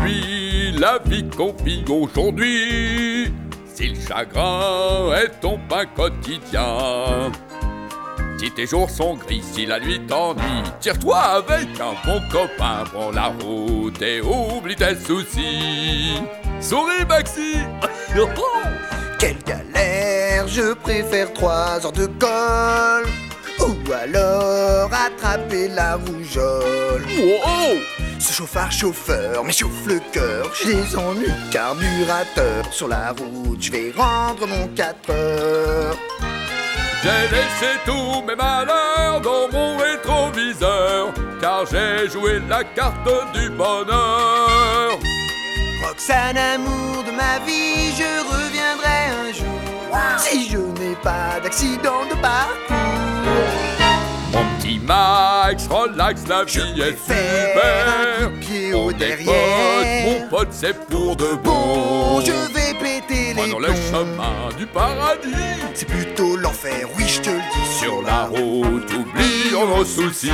suis la vie qu'on vit aujourd'hui. Si le chagrin est ton pain quotidien, si tes jours sont gris, si la nuit t'ennuie, tire-toi avec un bon copain, prends la route et oublie tes soucis. Souris Maxi. Quelle galère, je préfère 3 heures de colle, ou alors attraper la rougeole. Wow. Ce chauffeur m'échauffe le cœur, j'ai des ennuis de carburateur. Sur la route, je vais rendre mon 4 heures. J'ai laissé tous mes malheurs dans mon rétroviseur, car j'ai joué la carte du bonheur. Roxane, amour de ma vie, je reviendrai un jour, si je n'ai pas d'accident de parcours. Mon petit Max, relax, la vie est super. Un coup de pied On au est derrière. potes, mon pote, c'est pour de Bon, bon. je vais péter les Prenons le plombs. chemin du paradis. C'est plutôt l'enfer, oui je te le dis. Sur la route, oublions nos soucis.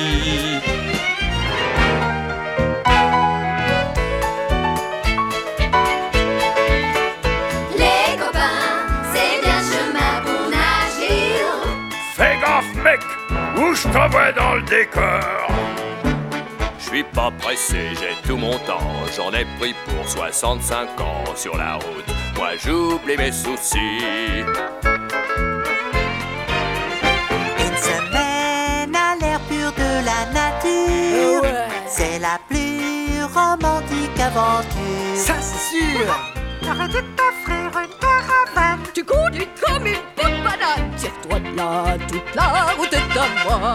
Les copains, c'est bien le chemin pour nager. Fais gaffe mec, ou je t'envoie dans le décor. Je suis pas pressé, j'ai tout mon temps. J'en ai pris pour 65 ans. Sur la route, moi j'oublie mes soucis. Une semaine à l'air pur de la nature, c'est la plus romantique aventure. Ça c'est sûr. J'aurais dû t'offrir une caravane. Tu conduis comme une bonne banane. Tire-toi de là, toute la route est à moi.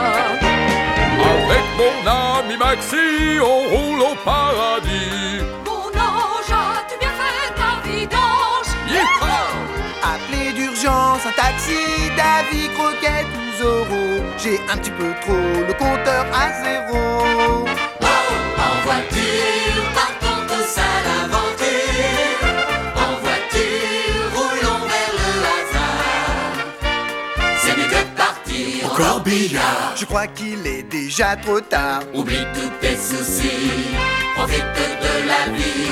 Avec mon ami Maxi, on roule au paradis. Mon ange, as-tu bien fait ta vidange? Yeehaw! Appelez d'urgence un taxi, Davy, croquette ou Zorro. J'ai un petit peu trop le compteur à 0. En voiture, partons tous à l'aventure. En voiture, roulons vers le hasard. C'est mieux que de partir en corbillard. Je crois qu'il est déjà trop tard. Oublie tous tes soucis, profite de la vie.